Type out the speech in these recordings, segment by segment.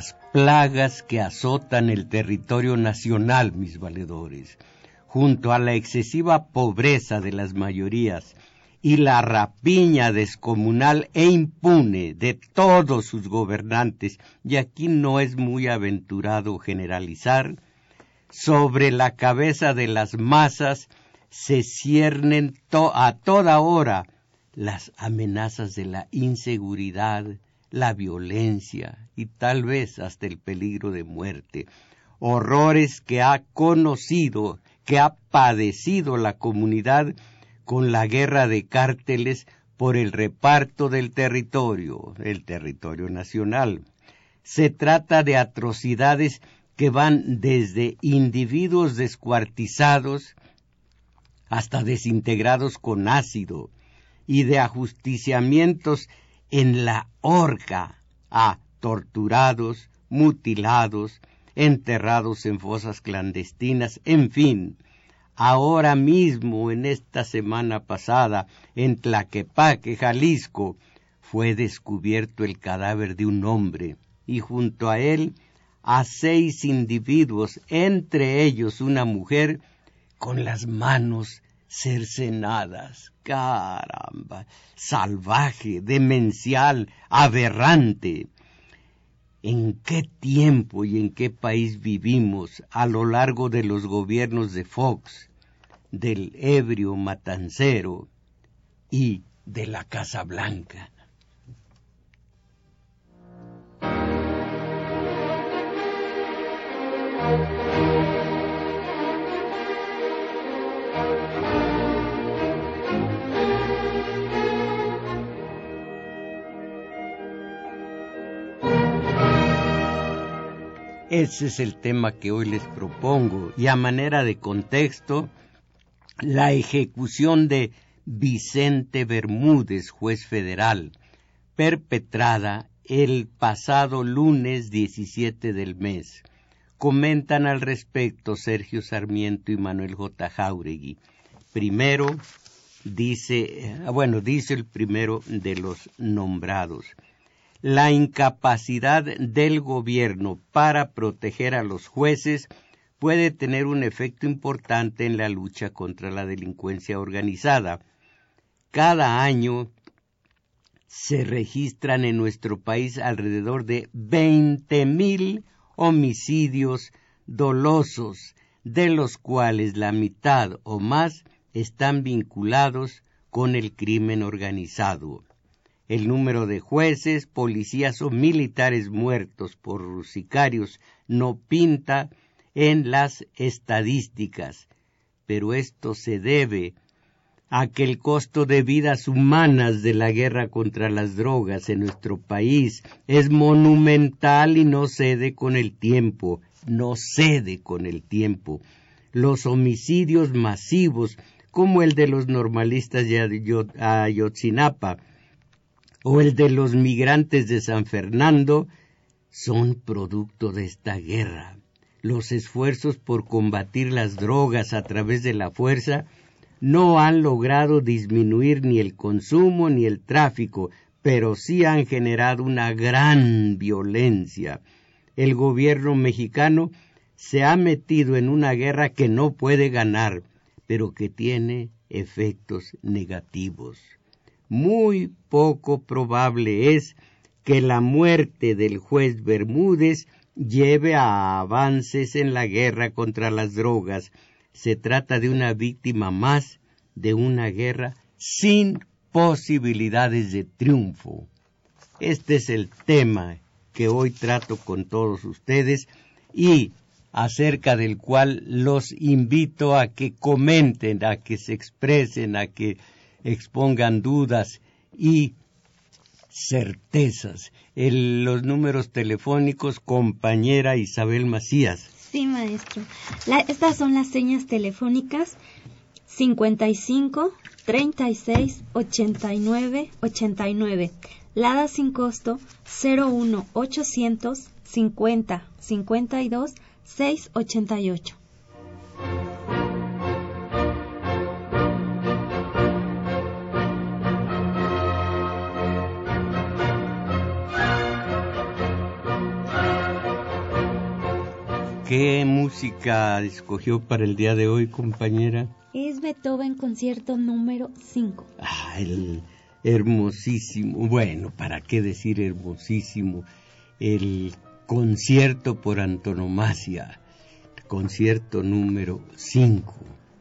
las plagas que azotan el territorio nacional, mis valedores, junto a la excesiva pobreza de las mayorías y la rapiña descomunal e impune de todos sus gobernantes, y aquí no es muy aventurado generalizar, sobre la cabeza de las masas se ciernen a toda hora las amenazas de la inseguridad, la violencia y tal vez hasta el peligro de muerte, horrores que ha conocido, que ha padecido la comunidad con la guerra de cárteles por el reparto del territorio, el territorio nacional. Se trata de atrocidades que van desde individuos descuartizados hasta desintegrados con ácido, y de ajusticiamientos en la horca a torturados, mutilados, enterrados en fosas clandestinas, en fin. Ahora mismo, en esta semana pasada, en Tlaquepaque, Jalisco, fue descubierto el cadáver de un hombre, y junto a él a 6 individuos, entre ellos una mujer, con las manos cercenadas. Caramba, salvaje, demencial, aberrante. ¿En qué tiempo y en qué país vivimos a lo largo de los gobiernos de Fox, del ebrio matancero y de la Casa Blanca? Ese es el tema que hoy les propongo, y a manera de contexto, la ejecución de Vicente Bermúdez, juez federal, perpetrada el pasado lunes 17 del mes. Comentan al respecto Sergio Sarmiento y Manuel J. Jáuregui. Primero, dice el primero de los nombrados: la incapacidad del gobierno para proteger a los jueces puede tener un efecto importante en la lucha contra la delincuencia organizada. Cada año se registran en nuestro país alrededor de 20,000 homicidios dolosos, de los cuales la mitad o más están vinculados con el crimen organizado. El número de jueces, policías o militares muertos por sicarios no pinta en las estadísticas, pero esto se debe a que el costo de vidas humanas de la guerra contra las drogas en nuestro país es monumental y no cede con el tiempo. Los homicidios masivos, como el de los normalistas de Ayotzinapa o el de los migrantes de San Fernando, son producto de esta guerra. Los esfuerzos por combatir las drogas a través de la fuerza no han logrado disminuir ni el consumo ni el tráfico, pero sí han generado una gran violencia. El gobierno mexicano se ha metido en una guerra que no puede ganar, pero que tiene efectos negativos. Muy poco probable es que la muerte del juez Bermúdez lleve a avances en la guerra contra las drogas. Se trata de una víctima más de una guerra sin posibilidades de triunfo. Este es el tema que hoy trato con todos ustedes y acerca del cual los invito a que comenten, a que se expresen, a que expongan dudas y certezas. Los números telefónicos, compañera Isabel Macías. Sí, maestro. Estas son las señas telefónicas: 55 36 89 89. Lada sin costo 01 800 50 52 688. ¿Qué música escogió para el día de hoy, compañera? Es Beethoven concierto número 5. El hermosísimo, bueno, ¿para qué decir hermosísimo? El concierto por antonomasia, concierto número 5.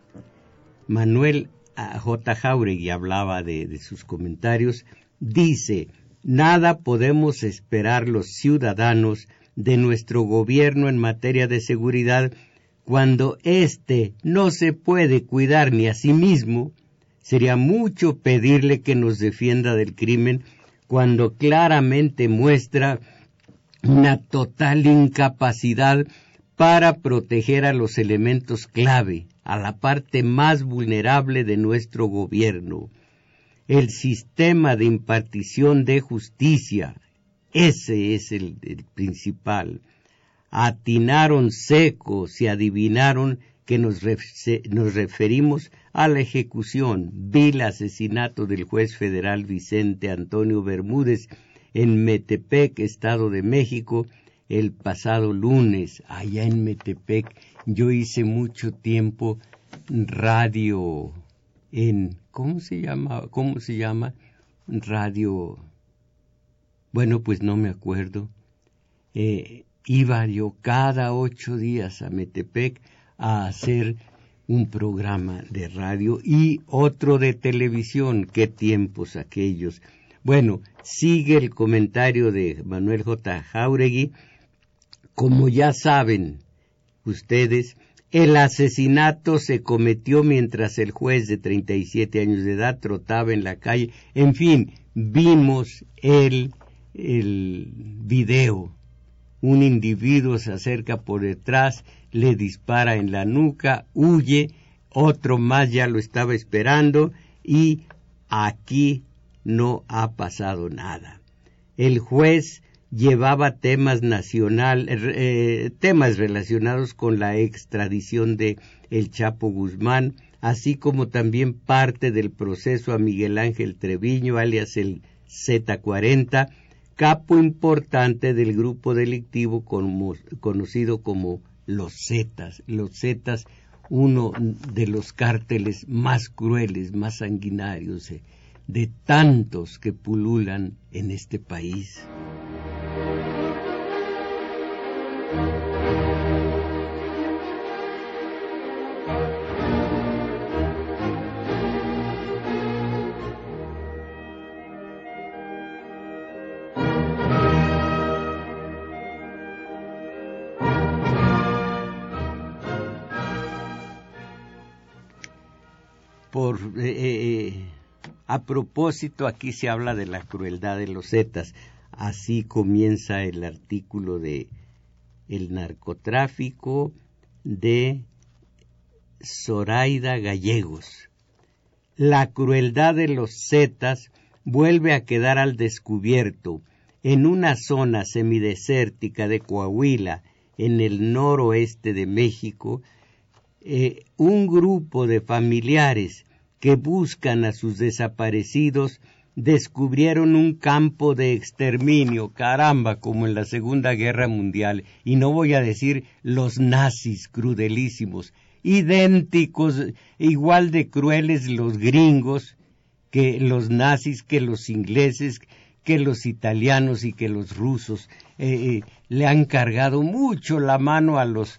Manuel J. Jáuregui hablaba de sus comentarios, dice: nada podemos esperar los ciudadanos de nuestro gobierno en materia de seguridad cuando éste no se puede cuidar ni a sí mismo. Sería mucho pedirle que nos defienda del crimen cuando claramente muestra una total incapacidad para proteger a los elementos clave, a la parte más vulnerable de nuestro gobierno. El sistema de impartición de justicia, ese es el principal. Atinaron secos y adivinaron que nos referimos a la ejecución, vil asesinato del juez federal Vicente Antonio Bermúdez en Metepec, Estado de México, el pasado lunes. Allá en Metepec yo hice mucho tiempo radio en, ¿cómo se llama? Radio, bueno, pues no me acuerdo. Iba yo cada 8 días a Metepec a hacer un programa de radio y otro de televisión. ¡Qué tiempos aquellos! Bueno, sigue el comentario de Manuel J. Jáuregui. Como ya saben ustedes, el asesinato se cometió mientras el juez de 37 años de edad trotaba en la calle. En fin, vimos el video. Un individuo se acerca por detrás, le dispara en la nuca, huye, otro más ya lo estaba esperando y aquí no ha pasado nada. El juez llevaba temas relacionados con la extradición de el Chapo Guzmán, así como también parte del proceso a Miguel Ángel Treviño, alias el Z40, capo importante del grupo delictivo conocido como los Zetas. Los Zetas, uno de los cárteles más crueles, más sanguinarios de tantos que pululan en este país. A propósito, aquí se habla de la crueldad de los Zetas. Así comienza el artículo de el narcotráfico de Zoraida Gallegos. La crueldad de los Zetas vuelve a quedar al descubierto en una zona semidesértica de Coahuila, en el noroeste de México. Un grupo de familiares que buscan a sus desaparecidos descubrieron un campo de exterminio, caramba, como en la Segunda Guerra Mundial, y no voy a decir los nazis crudelísimos, idénticos, igual de crueles los gringos que los nazis, que los ingleses, que los italianos y que los rusos. Le han cargado mucho la mano a los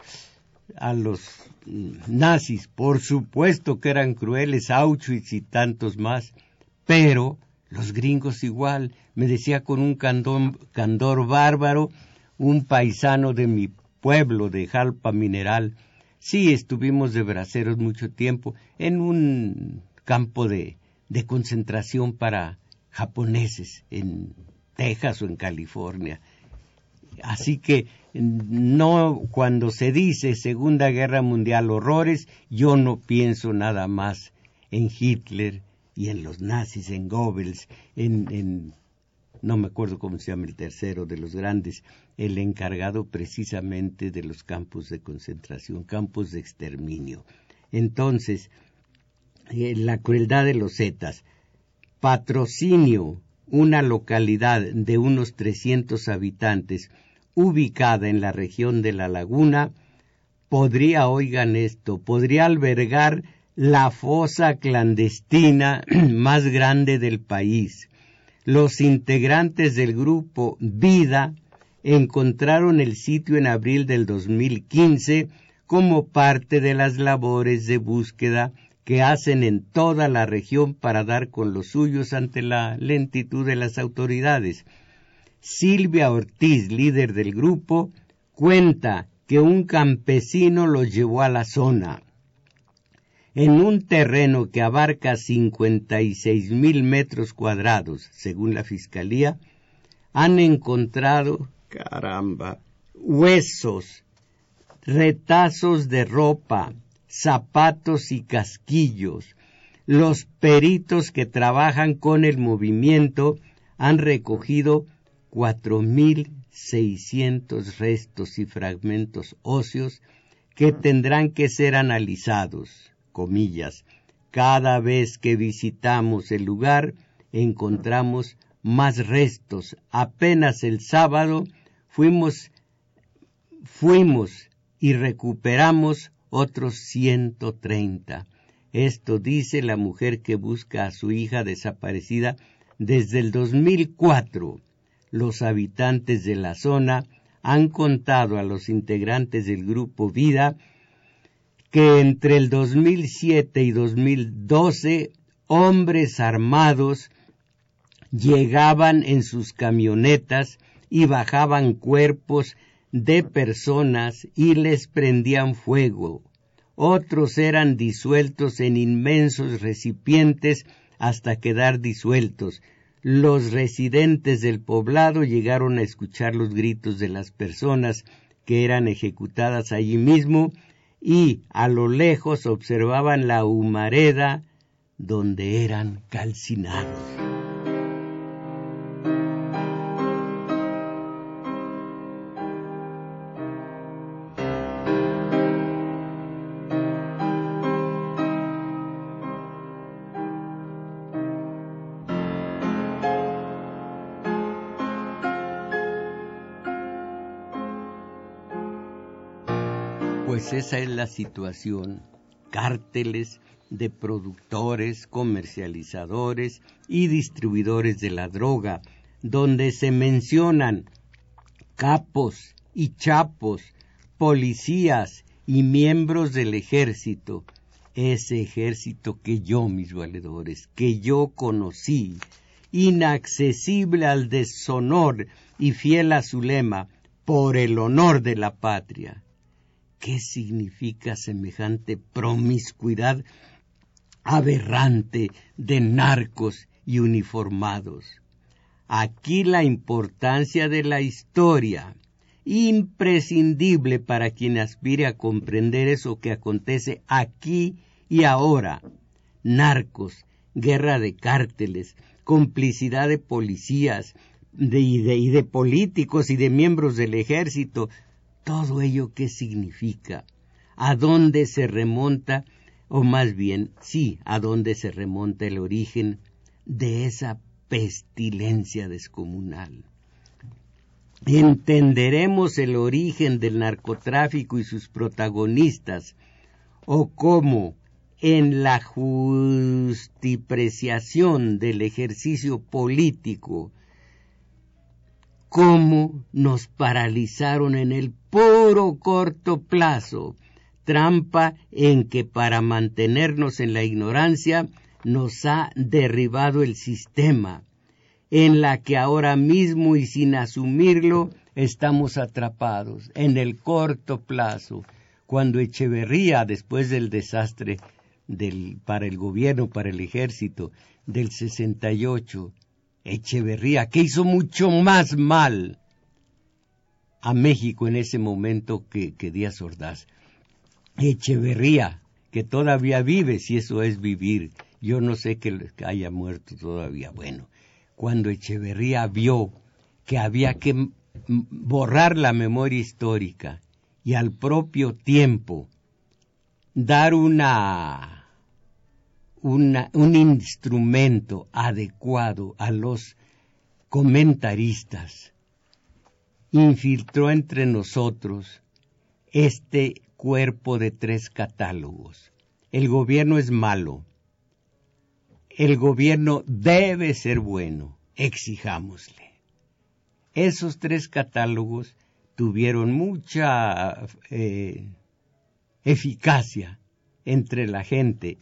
nazis. Por supuesto que eran crueles, Auschwitz y tantos más, pero los gringos igual. Me decía con un candor bárbaro un paisano de mi pueblo, de Jalpa Mineral: sí, estuvimos de braceros mucho tiempo en un campo de concentración para japoneses en Texas o en California. Así que no, cuando se dice Segunda Guerra Mundial, horrores, yo no pienso nada más en Hitler y en los nazis, en Goebbels, no me acuerdo cómo se llama el tercero de los grandes, el encargado precisamente de los campos de concentración, campos de exterminio. Entonces, la crueldad de los Zetas. Patrocinio, una localidad de unos 300 habitantes, ubicada en la región de La Laguna, oigan esto, podría albergar la fosa clandestina más grande del país. Los integrantes del grupo Vida encontraron el sitio en abril del 2015 como parte de las labores de búsqueda que hacen en toda la región para dar con los suyos ante la lentitud de las autoridades. Silvia Ortiz, líder del grupo, cuenta que un campesino los llevó a la zona. En un terreno que abarca 56,000 metros cuadrados, según la Fiscalía, han encontrado, huesos, retazos de ropa, zapatos y casquillos. Los peritos que trabajan con el movimiento han recogido 4,600 restos y fragmentos óseos que tendrán que ser analizados. Comillas, cada vez que visitamos el lugar encontramos más restos. Apenas el sábado fuimos y recuperamos otros 130. Esto dice la mujer que busca a su hija desaparecida desde el 2004. Los habitantes de la zona han contado a los integrantes del grupo Vida que entre el 2007 y 2012 hombres armados llegaban en sus camionetas y bajaban cuerpos de personas y les prendían fuego. Otros eran disueltos en inmensos recipientes hasta quedar disueltos. Los residentes del poblado llegaron a escuchar los gritos de las personas que eran ejecutadas allí mismo y a lo lejos observaban la humareda donde eran calcinados. Pues esa es la situación. Cárteles de productores, comercializadores y distribuidores de la droga, donde se mencionan capos y chapos, policías y miembros del ejército. Ese ejército que yo, mis valedores, que yo conocí, inaccesible al deshonor y fiel a su lema, por el honor de la patria. ¿Qué significa semejante promiscuidad aberrante de narcos y uniformados? Aquí la importancia de la historia, imprescindible para quien aspire a comprender eso que acontece aquí y ahora. Narcos, guerra de cárteles, complicidad de policías y de políticos y de miembros del ejército. Todo ello, ¿qué significa? ¿A dónde se remonta? O más bien, sí, ¿a dónde se remonta el origen de esa pestilencia descomunal? Entenderemos el origen del narcotráfico y sus protagonistas, o cómo, en la justipreciación del ejercicio político, cómo nos paralizaron en el puro corto plazo, trampa en que para mantenernos en la ignorancia nos ha derribado el sistema, en la que ahora mismo y sin asumirlo estamos atrapados en el corto plazo. Cuando Echeverría, después del desastre para el gobierno, para el ejército del 68, Echeverría, que hizo mucho más mal a México en ese momento que Díaz Ordaz. Echeverría, que todavía vive, si eso es vivir, yo no sé que haya muerto todavía. Bueno, cuando Echeverría vio que había que borrar la memoria histórica y al propio tiempo dar un instrumento adecuado a los comentaristas, infiltró entre nosotros este cuerpo de 3 catálogos. El gobierno es malo. El gobierno debe ser bueno. Exijámosle. Esos 3 catálogos tuvieron mucha eficacia entre la gente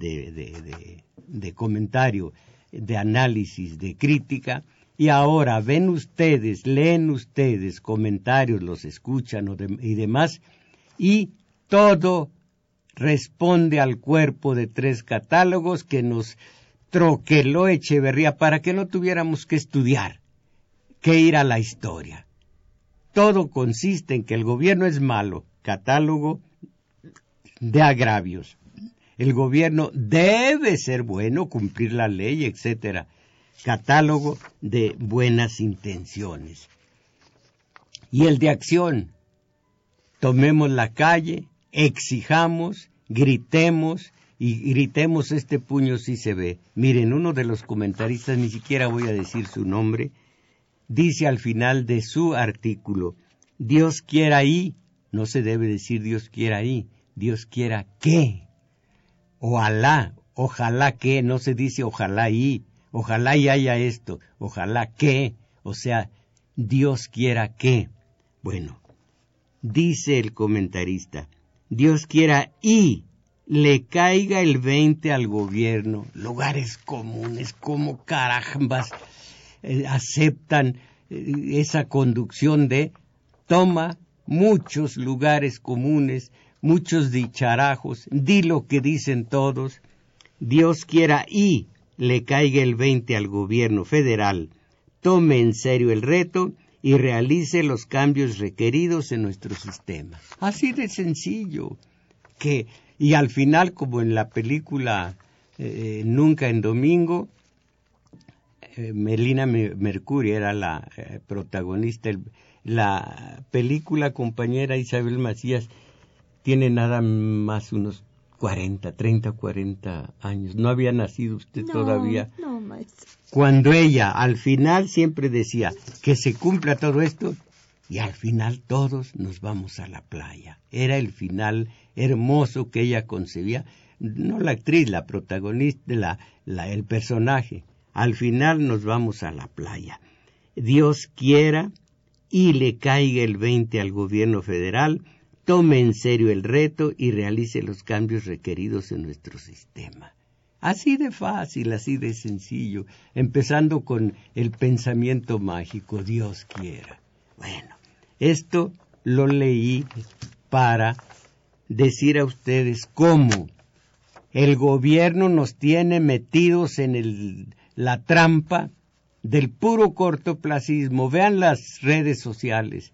de comentario, de análisis, de crítica, y ahora ven ustedes, leen ustedes comentarios, los escuchan y demás, y todo responde al cuerpo de 3 catálogos que nos troqueló Echeverría para que no tuviéramos que estudiar, que ir a la historia. Todo consiste en que el gobierno es malo, catálogo de agravios. El gobierno debe ser bueno, cumplir la ley, etcétera. Catálogo de buenas intenciones. Y el de acción. Tomemos la calle, exijamos, gritemos, y gritemos este puño si se ve. Miren, uno de los comentaristas, ni siquiera voy a decir su nombre, dice al final de su artículo, Dios quiera y, no se debe decir Dios quiera y, Dios quiera que, ojalá que, no se dice ojalá y haya esto, ojalá que, o sea, Dios quiera que. Bueno, dice el comentarista, Dios quiera y le caiga el 20 al gobierno, lugares comunes, como carambas aceptan esa conducción de toma muchos lugares comunes, muchos dicharajos, di lo que dicen todos, Dios quiera y le caiga el 20 al gobierno federal, tome en serio el reto y realice los cambios requeridos en nuestro sistema. Así de sencillo, y al final, como en la película Nunca en Domingo, Melina Mercury era la protagonista. La película compañera Isabel Macías tiene nada más unos 30, 40 años. No había nacido usted todavía. No, maestro. Cuando ella al final siempre decía que se cumpla todo esto y al final todos nos vamos a la playa. Era el final hermoso que ella concebía, no la actriz, la protagonista, el personaje. Al final nos vamos a la playa. Dios quiera y le caiga el 20 al gobierno federal, tome en serio el reto y realice los cambios requeridos en nuestro sistema. Así de fácil, así de sencillo, empezando con el pensamiento mágico, Dios quiera. Bueno, esto lo leí para decir a ustedes cómo el gobierno nos tiene metidos en la trampa del puro cortoplacismo. Vean las redes sociales,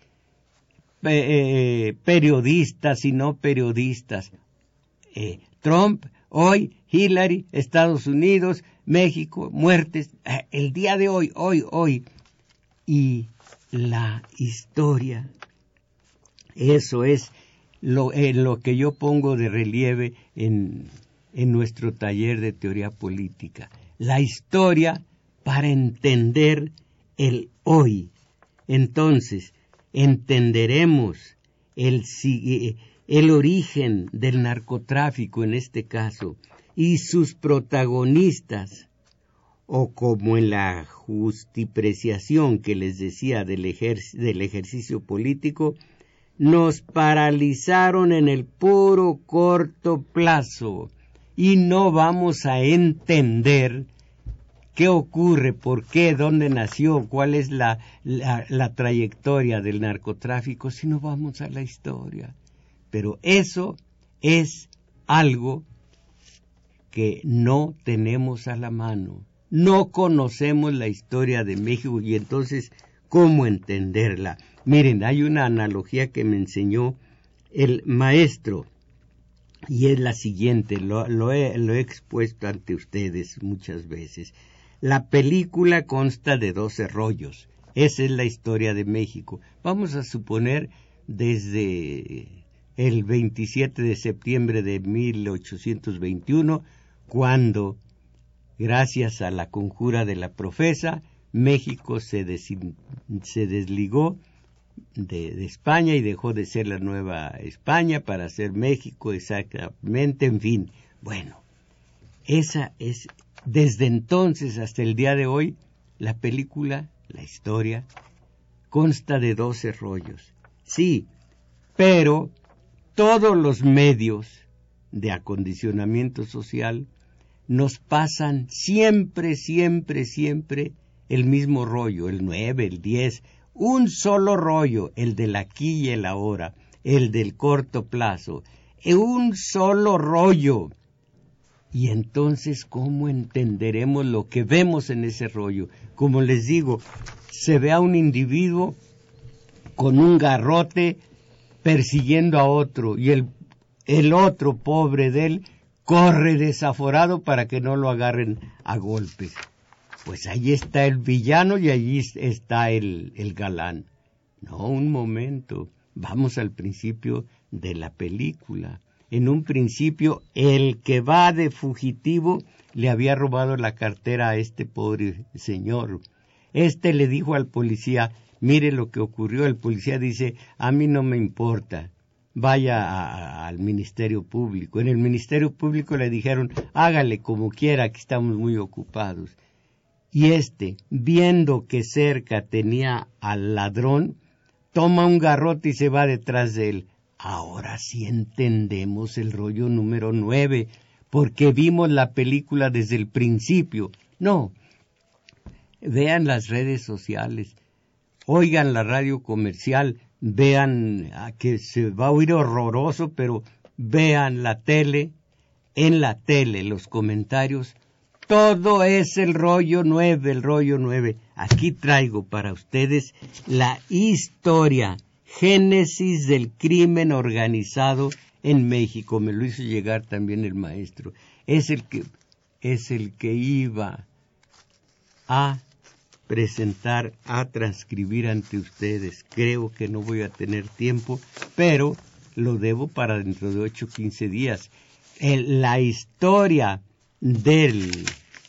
periodistas y no periodistas. Trump, hoy, Hillary, Estados Unidos, México, muertes, el día de hoy. Y la historia, eso es lo que yo pongo de relieve en nuestro taller de teoría política. La historia para entender el hoy. Entonces, entenderemos el origen del narcotráfico en este caso y sus protagonistas, o como en la justipreciación que les decía del ejercicio político, nos paralizaron en el puro corto plazo y no vamos a entender qué ocurre, por qué, dónde nació, cuál es la trayectoria del narcotráfico si no vamos a la historia. Pero eso es algo que no tenemos a la mano. No conocemos la historia de México y entonces, ¿cómo entenderla? Miren, hay una analogía que me enseñó el maestro y es la siguiente, lo he expuesto ante ustedes muchas veces. La película consta de 12 rollos. Esa es la historia de México. Vamos a suponer desde el 27 de septiembre de 1821, cuando, gracias a la conjura de la profesa, México se desligó de España y dejó de ser la Nueva España para ser México exactamente, en fin. Bueno, esa es, desde entonces hasta el día de hoy, la película, la historia, consta de 12 rollos. Sí, pero todos los medios de acondicionamiento social nos pasan siempre el mismo rollo, el 9, el 10, un solo rollo, el del aquí y el ahora, el del corto plazo, un solo rollo. Y entonces, ¿cómo entenderemos lo que vemos en ese rollo? Como les digo, se ve a un individuo con un garrote persiguiendo a otro, y el otro, pobre de él, corre desaforado para que no lo agarren a golpes. Pues ahí está el villano y allí está el galán. No, un momento, vamos al principio de la película. En un principio, el que va de fugitivo le había robado la cartera a este pobre señor. Le dijo al policía, mire lo que ocurrió. El policía dice, a mí no me importa, vaya al Ministerio Público. En el Ministerio Público le dijeron, hágale como quiera, que estamos muy ocupados. Y viendo que cerca tenía al ladrón, toma un garrote y se va detrás de él. Ahora sí entendemos el rollo número 9, porque vimos la película desde el principio. No, vean las redes sociales, oigan la radio comercial, vean, que se va a oír horroroso, pero vean la tele, en la tele, los comentarios, todo es el rollo 9, el rollo 9. Aquí traigo para ustedes la historia, génesis del crimen organizado en México. Me lo hizo llegar también el maestro. Es el que iba a presentar, a transcribir ante ustedes. Creo que no voy a tener tiempo, pero lo debo para dentro de 8 o 15 días. La historia del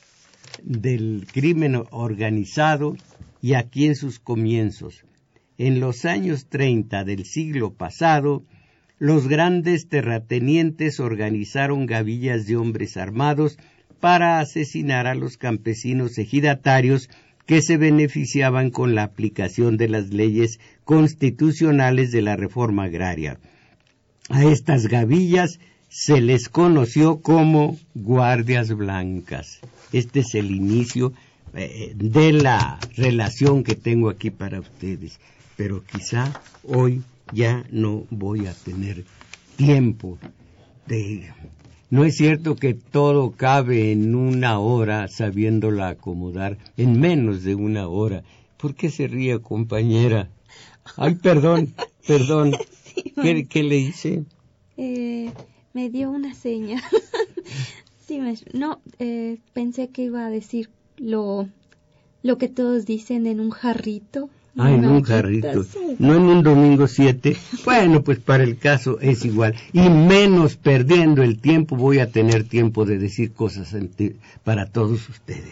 crimen organizado, y aquí en sus comienzos. En los años 30 del siglo pasado, los grandes terratenientes organizaron gavillas de hombres armados para asesinar a los campesinos ejidatarios que se beneficiaban con la aplicación de las leyes constitucionales de la reforma agraria. A estas gavillas se les conoció como guardias blancas. Este es el inicio de la relación que tengo aquí para ustedes. Pero quizá hoy ya no voy a tener tiempo de... No es cierto que todo cabe en una hora, sabiéndola acomodar en menos de una hora. ¿Por qué se ríe, compañera? Ay, perdón. Sí, ¿Qué le hice? Me dio una seña. Sí, no, pensé que iba a decir lo que todos dicen en un jarrito. Ah, en un jarrito, no en un domingo 7. Bueno, pues para el caso es igual. Y menos perdiendo el tiempo, voy a tener tiempo de decir cosas para todos ustedes.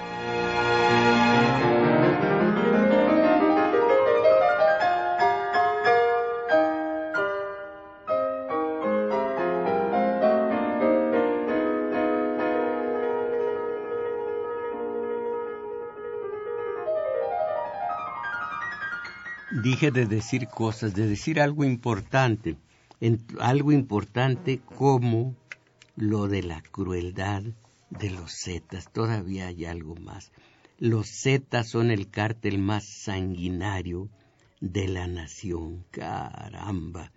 Dije de decir cosas, de decir algo importante como lo de la crueldad de los Zetas. Todavía hay algo más. Los Zetas son el cártel más sanguinario de la nación. Caramba.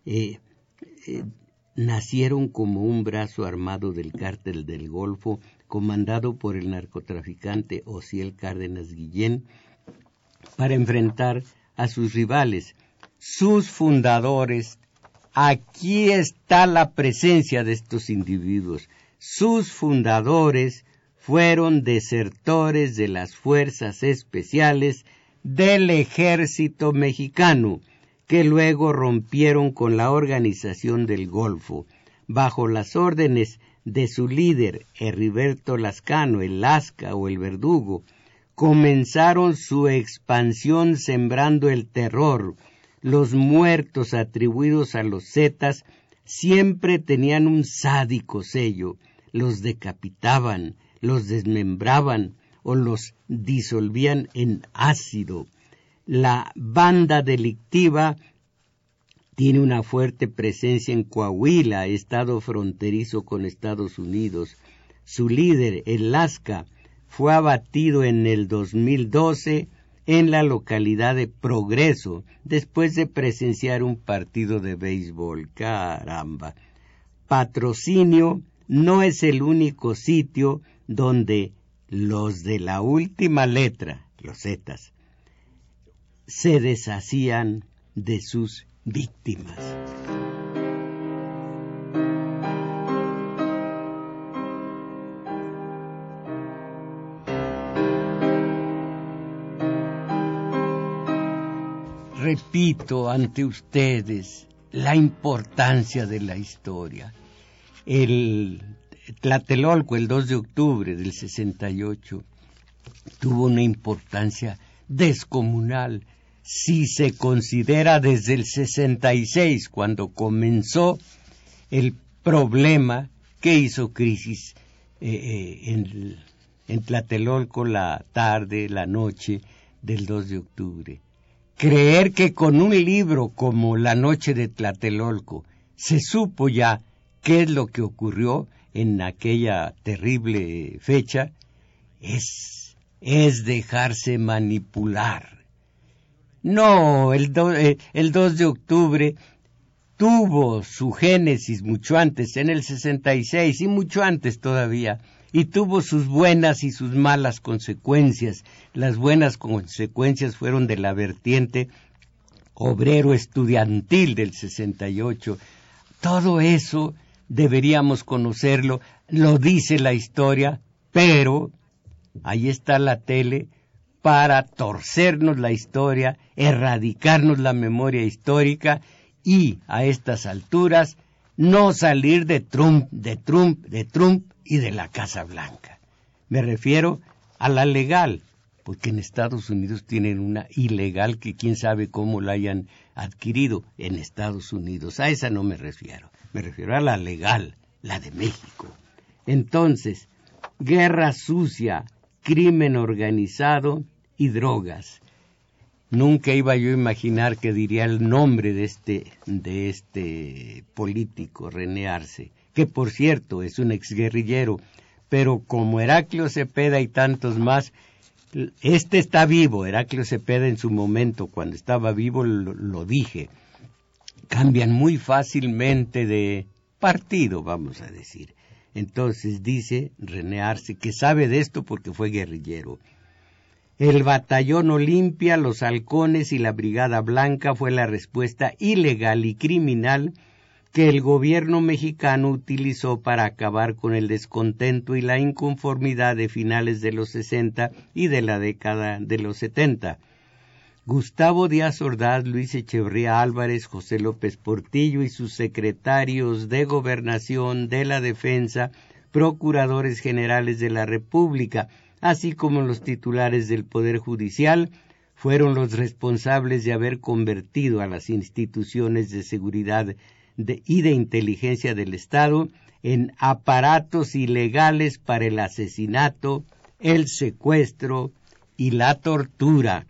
Nacieron como un brazo armado del cártel del Golfo, comandado por el narcotraficante Osiel Cárdenas Guillén, para enfrentar a sus rivales, sus fundadores. Aquí está la presencia de estos individuos. Sus fundadores fueron desertores de las fuerzas especiales del ejército mexicano, que luego rompieron con la organización del Golfo, bajo las órdenes de su líder, Heriberto Lascano, el Lasca o el Verdugo. comenzaron su expansión sembrando el terror. Los muertos atribuidos a los Zetas siempre tenían un sádico sello. Los decapitaban, los desmembraban o los disolvían en ácido. La banda delictiva tiene una fuerte presencia en Coahuila, estado fronterizo con Estados Unidos. Su líder, el Lasca, fue abatido en el 2012 en la localidad de Progreso, después de presenciar un partido de béisbol. ¡Caramba! Patrocinio no es el único sitio donde los de la última letra, los Zetas, se deshacían de sus víctimas. Repito ante ustedes la importancia de la historia. El Tlatelolco, el 2 de octubre del 68, tuvo una importancia descomunal si se considera desde el 66, cuando comenzó el problema que hizo crisis en Tlatelolco la tarde, la noche del 2 de octubre. Creer que con un libro como La noche de Tlatelolco se supo ya qué es lo que ocurrió en aquella terrible fecha es dejarse manipular. No, el 2 de octubre tuvo su génesis mucho antes, en el 66 y mucho antes todavía, y tuvo sus buenas y sus malas consecuencias. Las buenas consecuencias fueron de la vertiente obrero estudiantil del 68. Todo eso deberíamos conocerlo, lo dice la historia, pero ahí está la tele para torcernos la historia, erradicarnos la memoria histórica y a estas alturas no salir de Trump y de la Casa Blanca. Me refiero a la legal, porque en Estados Unidos tienen una ilegal que quién sabe cómo la hayan adquirido en Estados Unidos. A esa no me refiero a la legal, la de México. Entonces, guerra sucia, crimen organizado y drogas. Nunca iba yo a imaginar que diría el nombre de este político, René Arce, que por cierto es un exguerrillero, pero como Heraclio Cepeda y tantos más, está vivo. Heraclio Cepeda en su momento, cuando estaba vivo, lo dije, cambian muy fácilmente de partido, vamos a decir. Entonces dice René Arce que sabe de esto porque fue guerrillero. El Batallón Olimpia, los Halcones y la Brigada Blanca fue la respuesta ilegal y criminal que el gobierno mexicano utilizó para acabar con el descontento y la inconformidad de finales de los 60 y de la década de los 70. Gustavo Díaz Ordaz, Luis Echeverría Álvarez, José López Portillo y sus secretarios de Gobernación, de la Defensa, procuradores generales de la República, así como los titulares del Poder Judicial, fueron los responsables de haber convertido a las instituciones de seguridad y de inteligencia del Estado en aparatos ilegales para el asesinato, el secuestro y la tortura,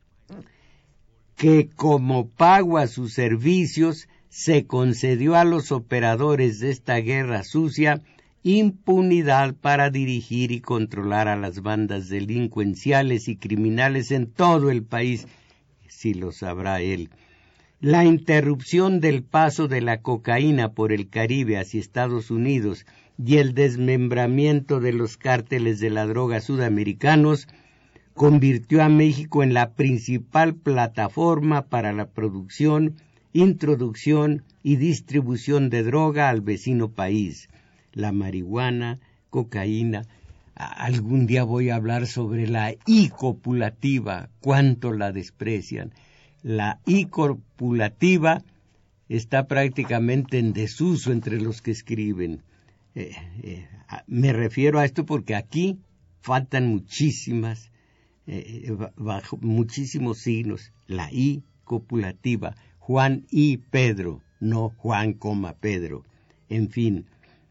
que como pago a sus servicios se concedió a los operadores de esta guerra sucia impunidad para dirigir y controlar a las bandas delincuenciales y criminales en todo el país, si lo sabrá él. La interrupción del paso de la cocaína por el Caribe hacia Estados Unidos y el desmembramiento de los cárteles de la droga sudamericanos convirtió a México en la principal plataforma para la producción, introducción y distribución de droga al vecino país. La marihuana, cocaína. Algún día voy a hablar sobre la I-copulativa, cuánto la desprecian. La I-copulativa está prácticamente en desuso entre los que escriben. Me refiero a esto porque aquí faltan muchísimas bajo muchísimos signos, la I copulativa, Juan y Pedro, no Juan, Pedro. En fin,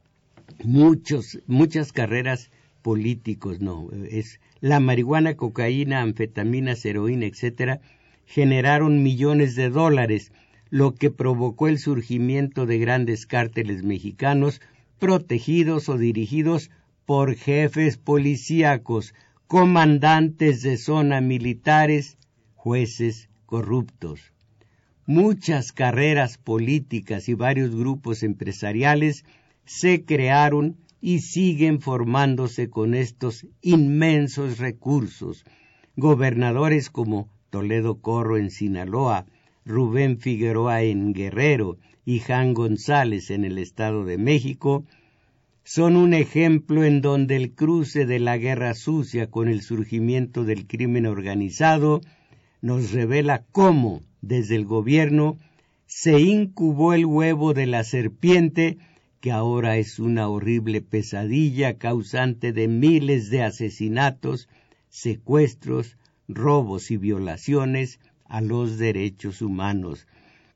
muchas carreras políticos, no, es la marihuana, cocaína, anfetaminas, heroína, etcétera, generaron millones de dólares, lo que provocó el surgimiento de grandes cárteles mexicanos protegidos o dirigidos por jefes policíacos, comandantes de zona militares, jueces corruptos. Muchas carreras políticas y varios grupos empresariales se crearon y siguen formándose con estos inmensos recursos. Gobernadores como Toledo Corro en Sinaloa, Rubén Figueroa en Guerrero y Jan González en el Estado de México son un ejemplo en donde el cruce de la guerra sucia con el surgimiento del crimen organizado nos revela cómo, desde el gobierno, se incubó el huevo de la serpiente, que ahora es una horrible pesadilla causante de miles de asesinatos, secuestros, robos y violaciones a los derechos humanos.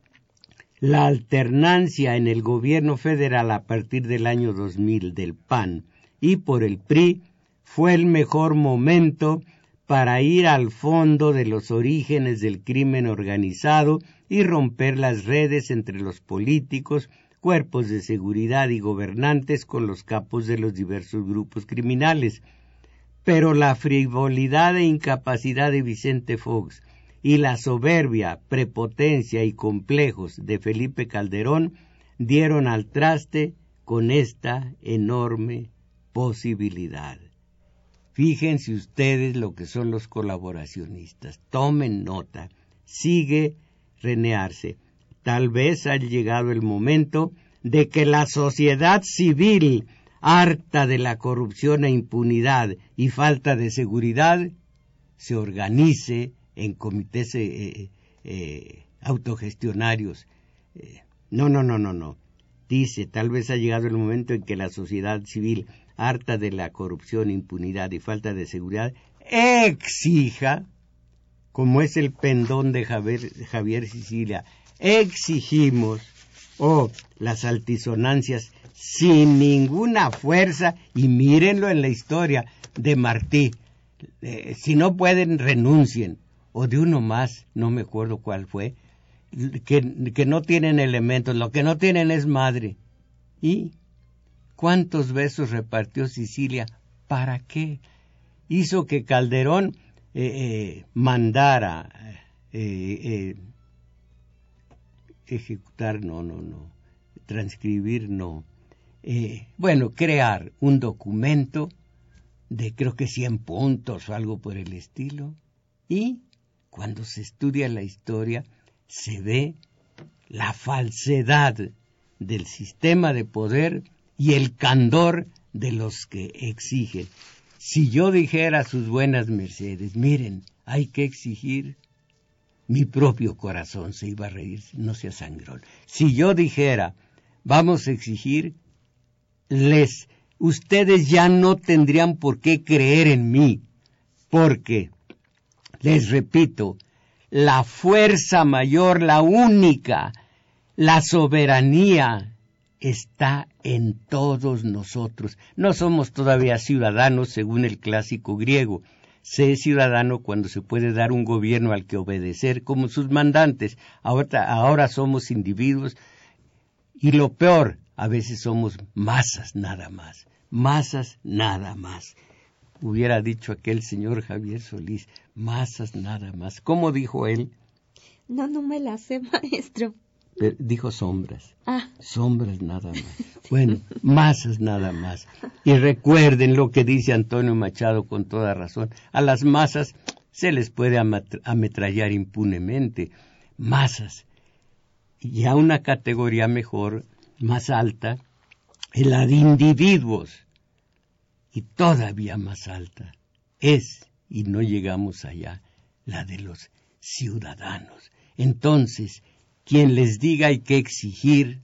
La alternancia en el gobierno federal a partir del año 2000 del PAN y por el PRI fue el mejor momento para ir al fondo de los orígenes del crimen organizado y romper las redes entre los políticos, cuerpos de seguridad y gobernantes con los capos de los diversos grupos criminales. Pero la frivolidad e incapacidad de Vicente Fox y la soberbia, prepotencia y complejos de Felipe Calderón dieron al traste con esta enorme posibilidad. Fíjense ustedes lo que son los colaboracionistas. Tomen nota. Sigue René Arce. Tal vez ha llegado el momento de que la sociedad civil, harta de la corrupción e impunidad y falta de seguridad, se organice en comités autogestionarios. No. Dice, tal vez ha llegado el momento en que la sociedad civil, harta de la corrupción, impunidad y falta de seguridad, exija, como es el pendón de Javier Sicilia, exigimos, las altisonancias sin ninguna fuerza, y mírenlo en la historia de Martí, si no pueden, renuncien, o de uno más, no me acuerdo cuál fue, que no tienen elementos, lo que no tienen es madre. ¿Y cuántos besos repartió Sicilia? ¿Para qué? Hizo que Calderón mandara ejecutar, transcribir, crear un documento de creo que 100 puntos o algo por el estilo, y cuando se estudia la historia se ve la falsedad del sistema de poder y el candor de los que exigen. Si yo dijera sus buenas mercedes, miren, hay que exigir, mi propio corazón se iba a reír, no sea sangrón. Si yo dijera, vamos a exigir, ustedes ya no tendrían por qué creer en mí, porque, les repito, la fuerza mayor, la única, la soberanía está en todos nosotros. No somos todavía ciudadanos según el clásico griego. Se es ciudadano cuando se puede dar un gobierno al que obedecer como sus mandantes. Ahora somos individuos y lo peor, a veces somos masas nada más. Masas nada más. Hubiera dicho aquel señor Javier Solís, masas nada más. ¿Cómo dijo él? No me la sé, maestro. Pero dijo sombras. Sombras nada más. Bueno, masas nada más. Y recuerden lo que dice Antonio Machado con toda razón. A las masas se les puede ametrallar impunemente. Masas. Y a una categoría mejor, más alta, es la de individuos. Y todavía más alta es, y no llegamos allá, la de los ciudadanos. Entonces, quien les diga hay que exigir,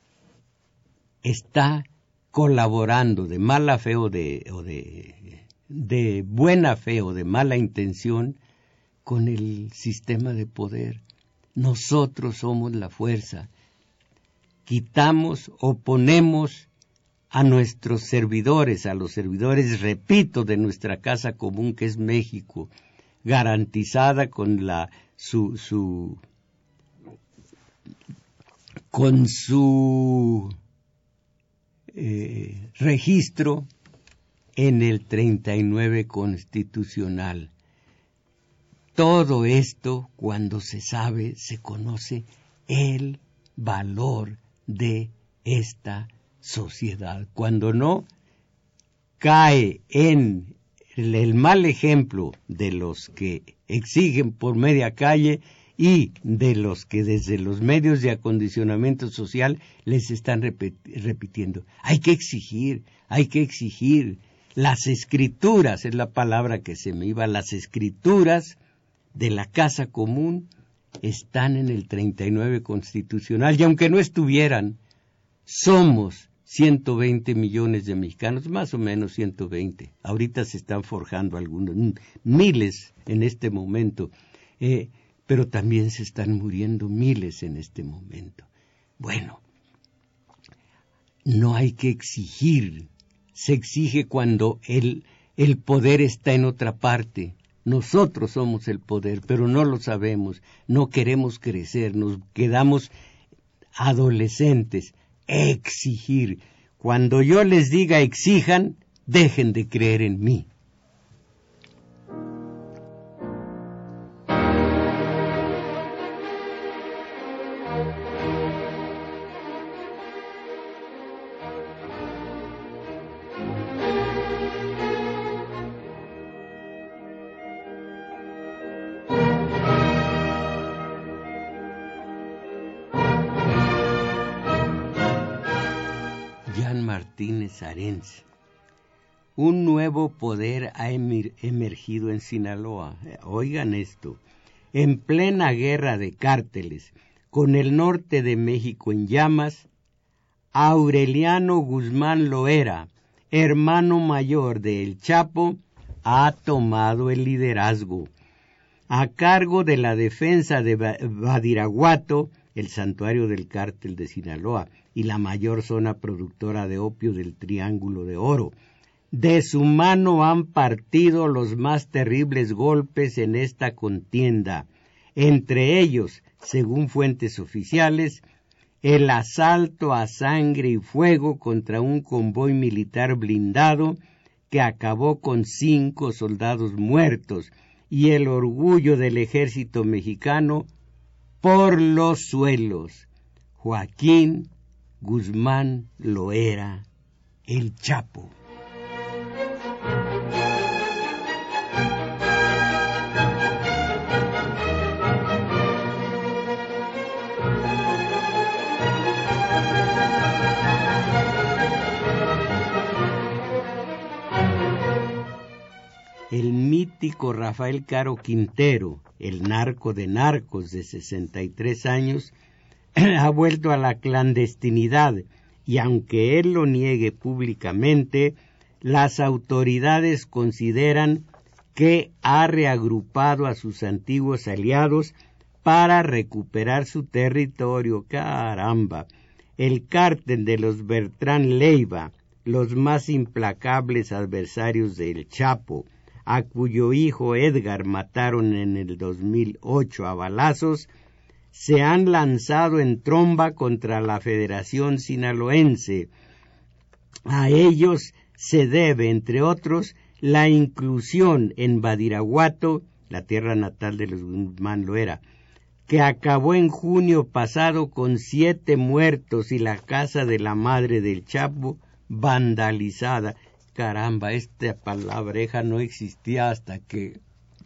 está colaborando de mala fe o de de buena fe o de mala intención con el sistema de poder. Nosotros somos la fuerza. Quitamos, oponemos a nuestros servidores, a los servidores, repito, de nuestra casa común que es México, garantizada con su registro en el 39 constitucional. Todo esto, cuando se sabe, se conoce el valor de esta sociedad. Cuando no, cae en el mal ejemplo de los que exigen por media calle y de los que desde los medios de acondicionamiento social les están repitiendo. Hay que exigir. Las escrituras, es la palabra que se me iba, las escrituras de la casa común están en el 39 constitucional, y aunque no estuvieran, somos 120 millones de mexicanos, más o menos 120. Ahorita se están forjando algunos, miles en este momento, pero también se están muriendo miles en este momento. Bueno, no hay que exigir, se exige cuando el poder está en otra parte. Nosotros somos el poder, pero no lo sabemos, no queremos crecer, nos quedamos adolescentes. Exigir. Cuando yo les diga exijan, dejen de creer en mí. Martínez Arens. Un nuevo poder ha emergido en Sinaloa. Oigan esto. En plena guerra de cárteles, con el norte de México en llamas, Aureliano Guzmán Loera, hermano mayor de El Chapo, ha tomado el liderazgo. A cargo de la defensa de Badiraguato, el santuario del cártel de Sinaloa, y la mayor zona productora de opio del Triángulo de Oro. De su mano han partido los más terribles golpes en esta contienda, entre ellos, según fuentes oficiales, el asalto a sangre y fuego contra un convoy militar blindado que acabó con 5 soldados muertos y el orgullo del ejército mexicano por los suelos. Joaquín Guzmán Loera, El Chapo. El mítico Rafael Caro Quintero, el narco de narcos de 63 años, ha vuelto a la clandestinidad y aunque él lo niegue públicamente, las autoridades consideran que ha reagrupado a sus antiguos aliados para recuperar su territorio. ¡Caramba! El cártel de los Bertrán Leiva, los más implacables adversarios del Chapo, a cuyo hijo Edgar mataron en el 2008 a balazos, se han lanzado en tromba contra la Federación Sinaloense. A ellos se debe, entre otros, la inclusión en Badiraguato, la tierra natal de los Guzmán Loera, que acabó en junio pasado con 7 muertos y la casa de la madre del Chapo vandalizada. Caramba, esta palabreja no existía hasta que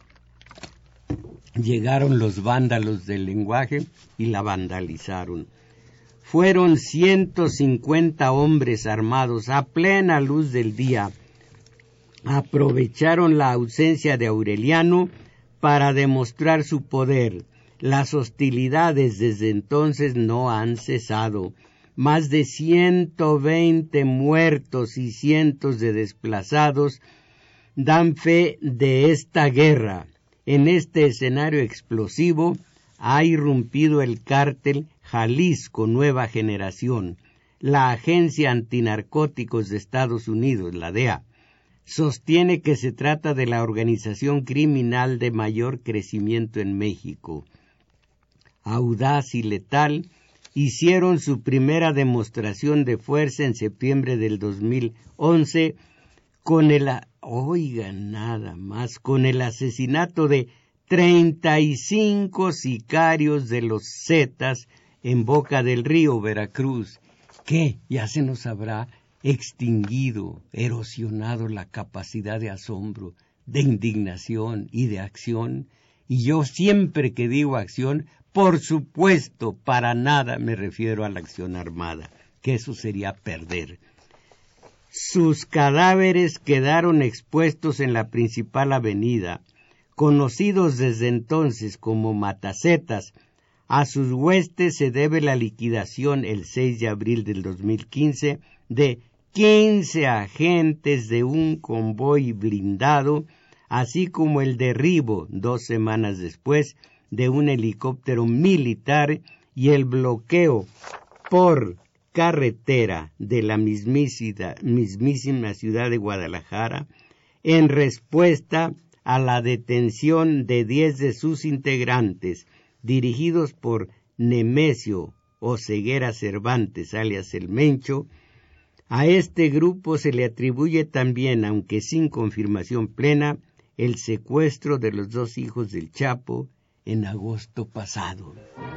llegaron los vándalos del lenguaje y la vandalizaron. Fueron 150 hombres armados a plena luz del día. Aprovecharon la ausencia de Aureliano para demostrar su poder. Las hostilidades desde entonces no han cesado. Más de 120 muertos y cientos de desplazados dan fe de esta guerra. En este escenario explosivo ha irrumpido el cártel Jalisco Nueva Generación. La Agencia Antinarcóticos de Estados Unidos, la DEA, sostiene que se trata de la organización criminal de mayor crecimiento en México. Audaz y letal, hicieron su primera demostración de fuerza en septiembre del 2011 con el asesinato de 35 sicarios de los Zetas en Boca del Río, Veracruz, que ya se nos habrá extinguido, erosionado la capacidad de asombro, de indignación y de acción. Y yo siempre que digo acción, por supuesto, para nada me refiero a la acción armada, que eso sería perder. Sus cadáveres quedaron expuestos en la principal avenida, conocidos desde entonces como Matacetas. A sus huestes se debe la liquidación el 6 de abril del 2015 de 15 agentes de un convoy blindado, así como el derribo 2 semanas después de un helicóptero militar y el bloqueo por carretera de la mismísima ciudad de Guadalajara en respuesta a la detención de 10 de sus integrantes, dirigidos por Nemesio Oseguera Cervantes, alias El Mencho. A este grupo se le atribuye también, aunque sin confirmación plena, el secuestro de los 2 hijos del Chapo en agosto pasado.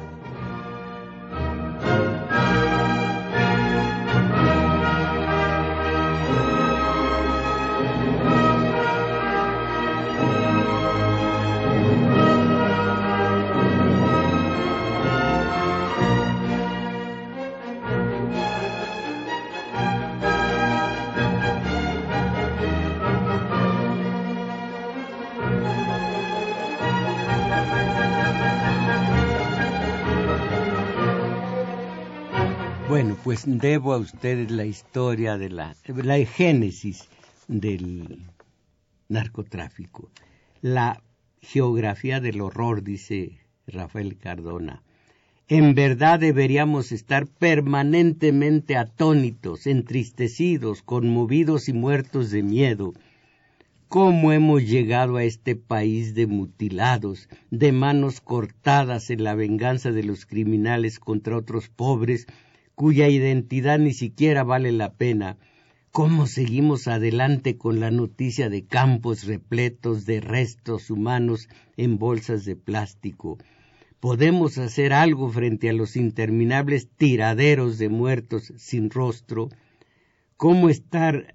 Bueno, pues debo a ustedes la historia de la génesis del narcotráfico, la geografía del horror, dice Rafael Cardona. En verdad deberíamos estar permanentemente atónitos, entristecidos, conmovidos y muertos de miedo. ¿Cómo hemos llegado a este país de mutilados, de manos cortadas en la venganza de los criminales contra otros pobres, cuya identidad ni siquiera vale la pena? ¿Cómo seguimos adelante con la noticia de campos repletos de restos humanos en bolsas de plástico? ¿Podemos hacer algo frente a los interminables tiraderos de muertos sin rostro? ¿Cómo estar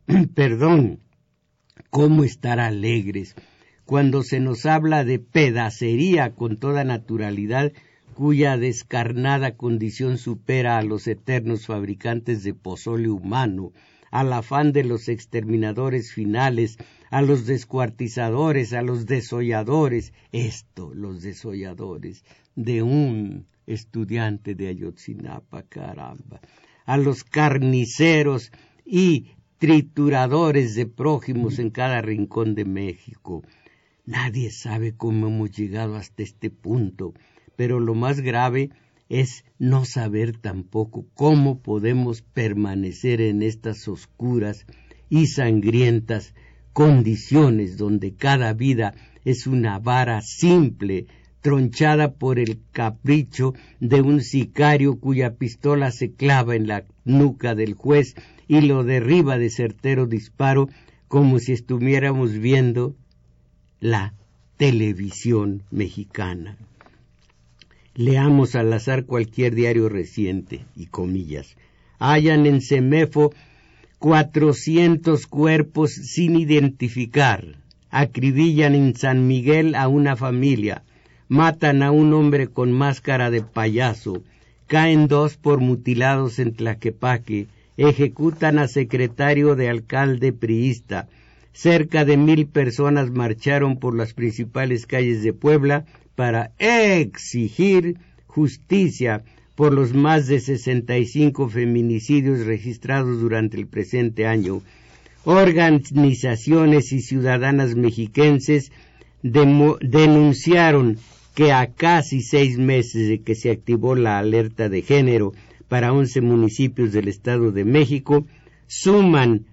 alegres cuando se nos habla de pedacería con toda naturalidad, cuya descarnada condición supera a los eternos fabricantes de pozole humano, al afán de los exterminadores finales, a los descuartizadores, a los desolladores, los desolladores de un estudiante de Ayotzinapa, caramba, a los carniceros y trituradores de prójimos en cada rincón de México? Nadie sabe cómo hemos llegado hasta este punto, pero lo más grave es no saber tampoco cómo podemos permanecer en estas oscuras y sangrientas condiciones donde cada vida es una vara simple, tronchada por el capricho de un sicario cuya pistola se clava en la nuca del juez y lo derriba de certero disparo, como si estuviéramos viendo la televisión mexicana. Leamos al azar cualquier diario reciente, y comillas. Hallan en Semefo 400 cuerpos sin identificar. Acribillan en San Miguel a una familia. Matan a un hombre con máscara de payaso. Caen 2 por mutilados en Tlaquepaque. Ejecutan a secretario de alcalde priista. Cerca de 1,000 personas marcharon por las principales calles de Puebla para exigir justicia por los más de 65 feminicidios registrados durante el presente año. organizaciones y ciudadanas mexiquenses denunciaron que a casi 6 meses de que se activó la alerta de género para 11 municipios del Estado de México, suman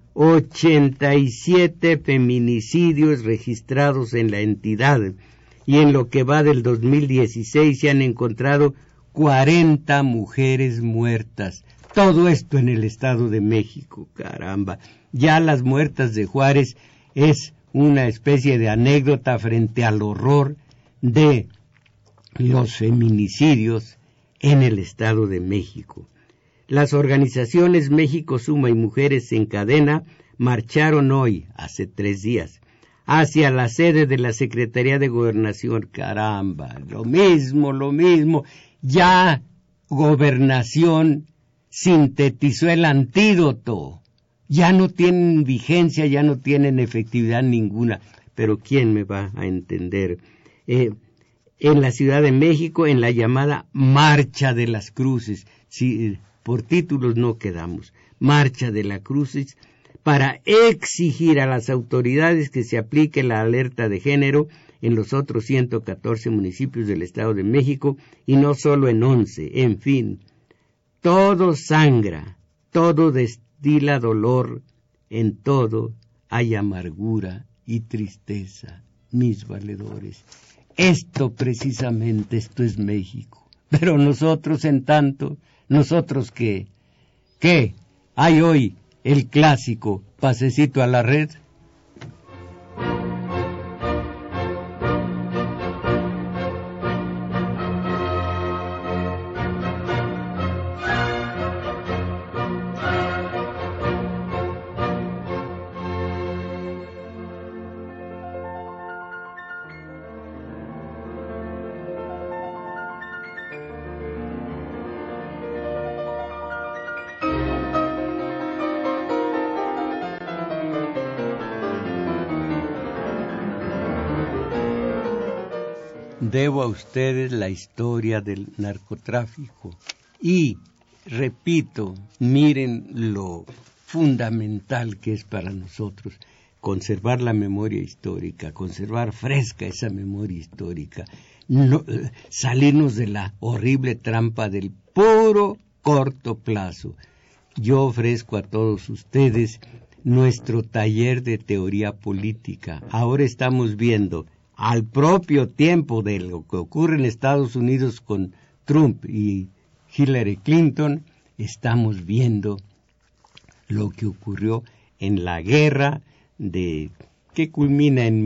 87 feminicidios registrados en la entidad, y en lo que va del 2016 se han encontrado 40 mujeres muertas. Todo esto en el Estado de México, caramba. Ya las muertas de Juárez es una especie de anécdota frente al horror de los feminicidios en el Estado de México. Las organizaciones México Suma y Mujeres en Cadena marcharon hoy, hace 3 días, hacia la sede de la Secretaría de Gobernación. Caramba, lo mismo. Ya Gobernación sintetizó el antídoto. Ya no tienen vigencia, ya no tienen efectividad ninguna. Pero ¿quién me va a entender? En la Ciudad de México, en la llamada Marcha de las Cruces, si por títulos no quedamos, Marcha de las Cruces, para exigir a las autoridades que se aplique la alerta de género en los otros 114 municipios del Estado de México, y no solo en 11, en fin. Todo sangra, todo destila dolor, en todo hay amargura y tristeza, mis valedores. Esto precisamente, esto es México. Pero nosotros, en tanto, nosotros ¿qué hay hoy? El clásico pasecito a la red. Debo a ustedes la historia del narcotráfico y, repito, miren lo fundamental que es para nosotros conservar la memoria histórica, conservar fresca esa memoria histórica, salirnos de la horrible trampa del puro corto plazo. Yo ofrezco a todos ustedes nuestro taller de teoría política. Ahora estamos viendo, al propio tiempo de lo que ocurre en Estados Unidos con Trump y Hillary Clinton, estamos viendo lo que ocurrió en la guerra que culmina en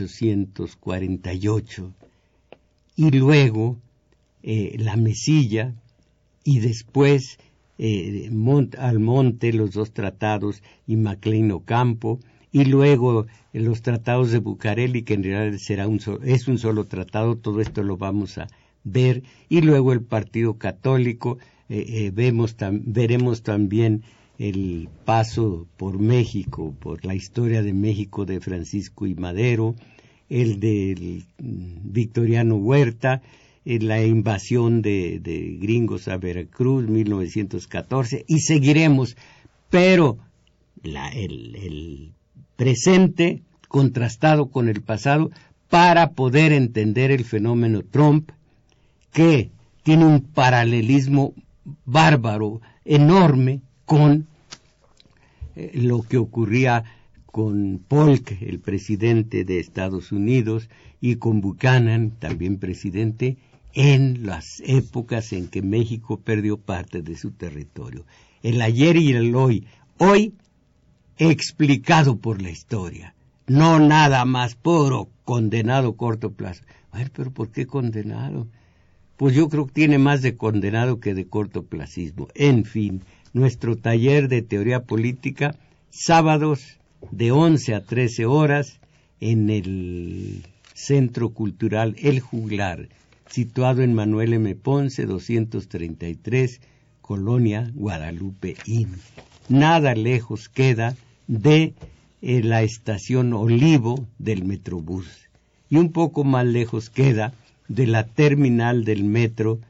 1848, y luego la Mesilla, y después al monte los 2 tratados y McLean Ocampo, y luego los tratados de Bucareli, que en realidad es un solo tratado. Todo esto lo vamos a ver, y luego el Partido Católico. Veremos también el paso por México, por la historia de México de Francisco I. Madero, el del Victoriano Huerta, la invasión de gringos a Veracruz, 1914, y seguiremos, pero el presente contrastado con el pasado para poder entender el fenómeno Trump, que tiene un paralelismo bárbaro, enorme, con lo que ocurría con Polk, el presidente de Estados Unidos, y con Buchanan, también presidente, en las épocas en que México perdió parte de su territorio. El ayer y el hoy explicado por la historia, no nada más puro condenado corto plazo. A ver, pero ¿por qué condenado? Pues yo creo que tiene más de condenado que de cortoplacismo. En fin, nuestro taller de teoría política, sábados de 11 a 13 horas en el Centro Cultural El Juglar, situado en Manuel M. Ponce, 233, Colonia Guadalupe Inn. Nada lejos queda de la estación Olivo del Metrobús, y un poco más lejos queda de la terminal del metro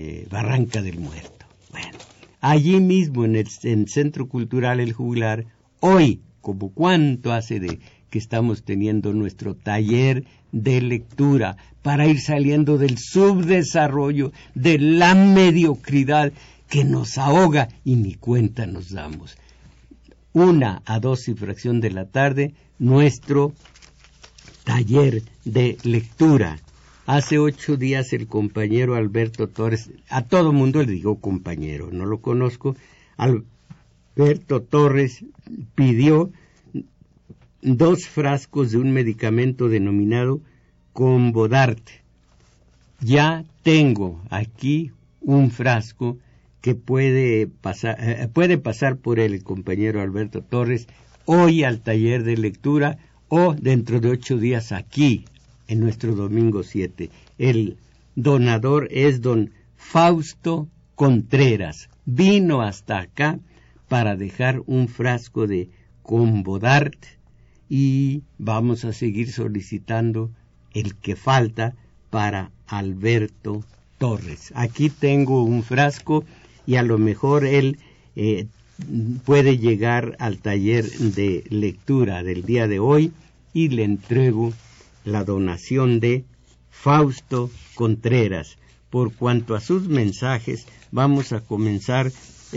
Barranca del Muerto. Bueno, allí mismo en el Centro Cultural El Juglar, Hoy, como cuánto hace de que estamos teniendo nuestro taller de lectura para ir saliendo del subdesarrollo, de la mediocridad que nos ahoga y ni cuenta nos damos. 1 a 2 y fracción de la tarde, nuestro taller de lectura. Hace 8 días el compañero Alberto Torres, a todo mundo le digo compañero, no lo conozco, Alberto Torres pidió 2 frascos de un medicamento denominado Combodart. Ya tengo aquí un frasco que puede pasar por el compañero Alberto Torres hoy al taller de lectura o dentro de 8 días aquí en nuestro domingo 7. El donador es don Fausto Contreras. Vino hasta acá para dejar un frasco de Combodart y vamos a seguir solicitando el que falta para Alberto Torres. Aquí tengo un frasco y a lo mejor él puede llegar al taller de lectura del día de hoy y le entrego la donación de Fausto Contreras. Por cuanto a sus mensajes, vamos a comenzar.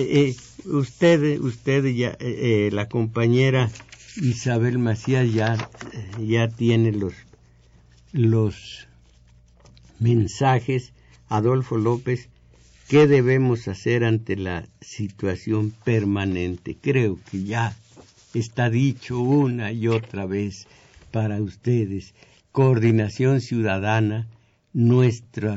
Usted ya, la compañera Isabel Macías ya tiene los mensajes. Adolfo López, ¿qué debemos hacer ante la situación permanente? Creo que ya está dicho una y otra vez para ustedes. Coordinación Ciudadana, nuestro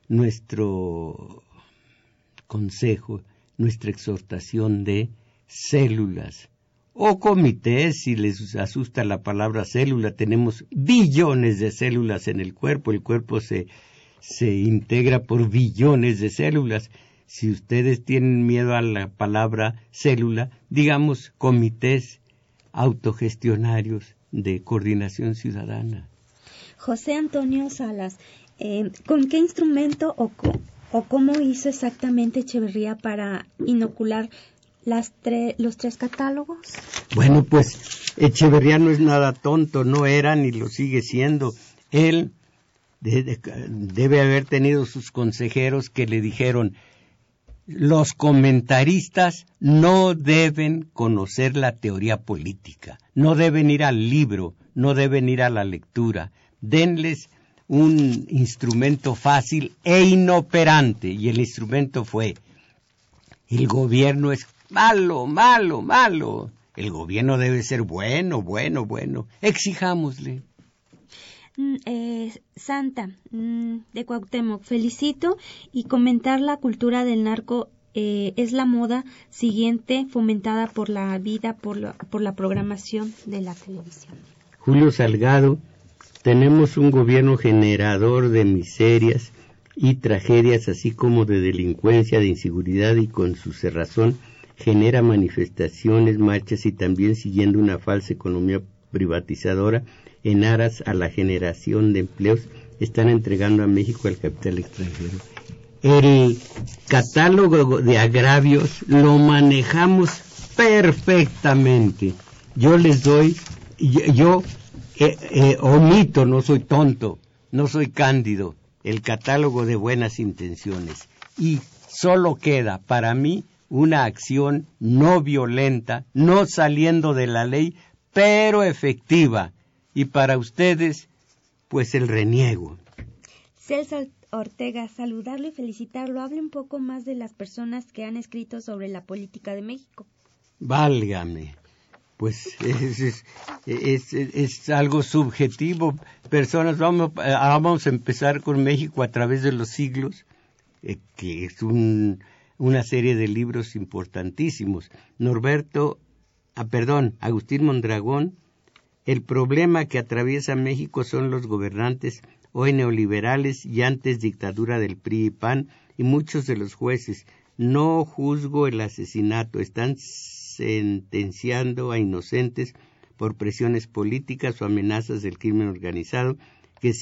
consejo, nuestra exhortación de células o comités. Si les asusta la palabra célula, tenemos billones de células en el cuerpo se integra por billones de células. Si ustedes tienen miedo a la palabra célula, digamos comités autogestionarios de coordinación ciudadana. José Antonio Salas, ¿con qué instrumento o cómo hizo exactamente Echeverría para inocular los 3 catálogos? Bueno, pues Echeverría no es nada tonto, no era ni lo sigue siendo. Él debe haber tenido sus consejeros que le dijeron: los comentaristas no deben conocer la teoría política, no deben ir al libro, no deben ir a la lectura. Denles un instrumento fácil e inoperante, y el instrumento fue: el gobierno es malo, malo, malo. El gobierno debe ser bueno, bueno, bueno. Exijámosle. Santa, de Cuauhtémoc, felicito y comentar la cultura del narco es la moda siguiente fomentada por la vida, por la programación de la televisión. Julio Salgado, tenemos un gobierno generador de miserias y tragedias, así como de delincuencia, de inseguridad, y con su cerrazón genera manifestaciones, marchas y también siguiendo una falsa economía privatizadora en aras a la generación de empleos, están entregando a México al capital extranjero. El catálogo de agravios lo manejamos perfectamente. Yo les doy, omito, no soy tonto, no soy cándido, el catálogo de buenas intenciones. Y solo queda para mí una acción no violenta, no saliendo de la ley, pero efectiva. Y para ustedes, pues el reniego. Celso Ortega, saludarlo y felicitarlo. Hable un poco más de las personas que han escrito sobre la política de México. Válgame, pues es algo subjetivo. Personas, vamos a empezar con México a través de los siglos, que es una serie de libros importantísimos. Agustín Mondragón. El problema que atraviesa México son los gobernantes, hoy neoliberales y antes dictadura del PRI y PAN, y muchos de los jueces. No juzgo el asesinato, están sentenciando a inocentes por presiones políticas o amenazas del crimen organizado que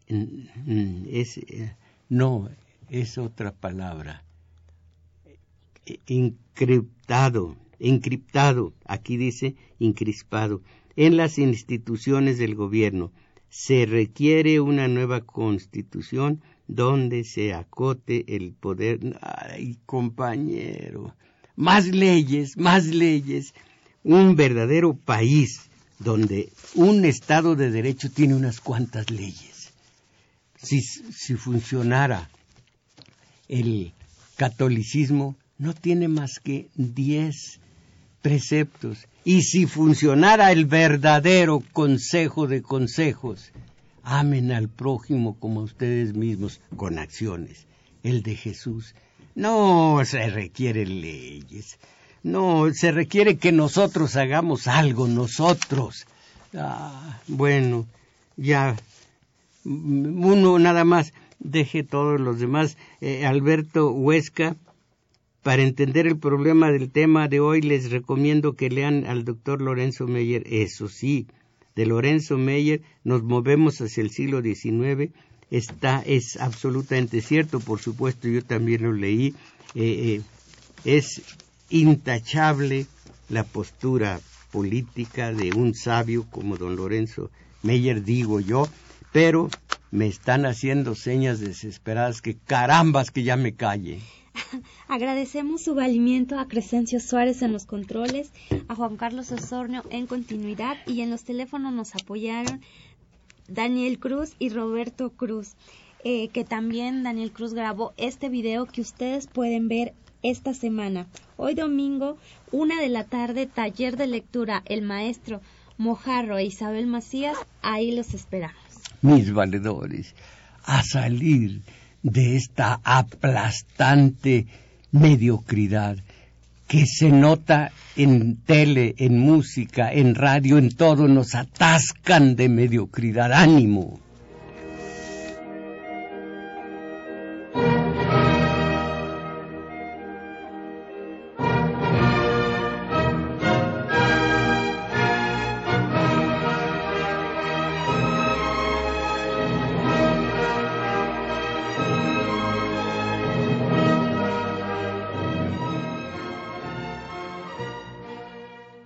es otra palabra. encriptado, aquí dice encrispado, en las instituciones del gobierno. Se requiere una nueva constitución donde se acote el poder. Ay, compañero, más leyes, un verdadero país donde un Estado de Derecho tiene unas cuantas leyes. Si funcionara el catolicismo, no tiene más que 10 preceptos. Y si funcionara el verdadero consejo de consejos, amen al prójimo como a ustedes mismos, con acciones. El de Jesús, no se requieren leyes, no, se requiere que nosotros hagamos algo, nosotros. Bueno, ya, uno nada más, deje todos los demás. Alberto Huesca, para entender el problema del tema de hoy, les recomiendo que lean al doctor Lorenzo Meyer. Eso sí, de Lorenzo Meyer nos movemos hacia el siglo XIX. Es absolutamente cierto, por supuesto, yo también lo leí. Es intachable la postura política de un sabio como don Lorenzo Meyer, digo yo, pero me están haciendo señas desesperadas que carambas que ya me calle. Agradecemos su valimiento a Crescencio Suárez en los controles, a Juan Carlos Osornio en continuidad, y en los teléfonos nos apoyaron Daniel Cruz y Roberto Cruz, que también Daniel Cruz grabó este video que ustedes pueden ver esta semana. Hoy domingo, 1:00 p.m, taller de lectura, el maestro Mojarro e Isabel Macías, ahí los esperamos. Mis valedores, a salir de esta aplastante mediocridad que se nota en tele, en música, en radio, en todo, nos atascan de mediocridad. ¡Ánimo!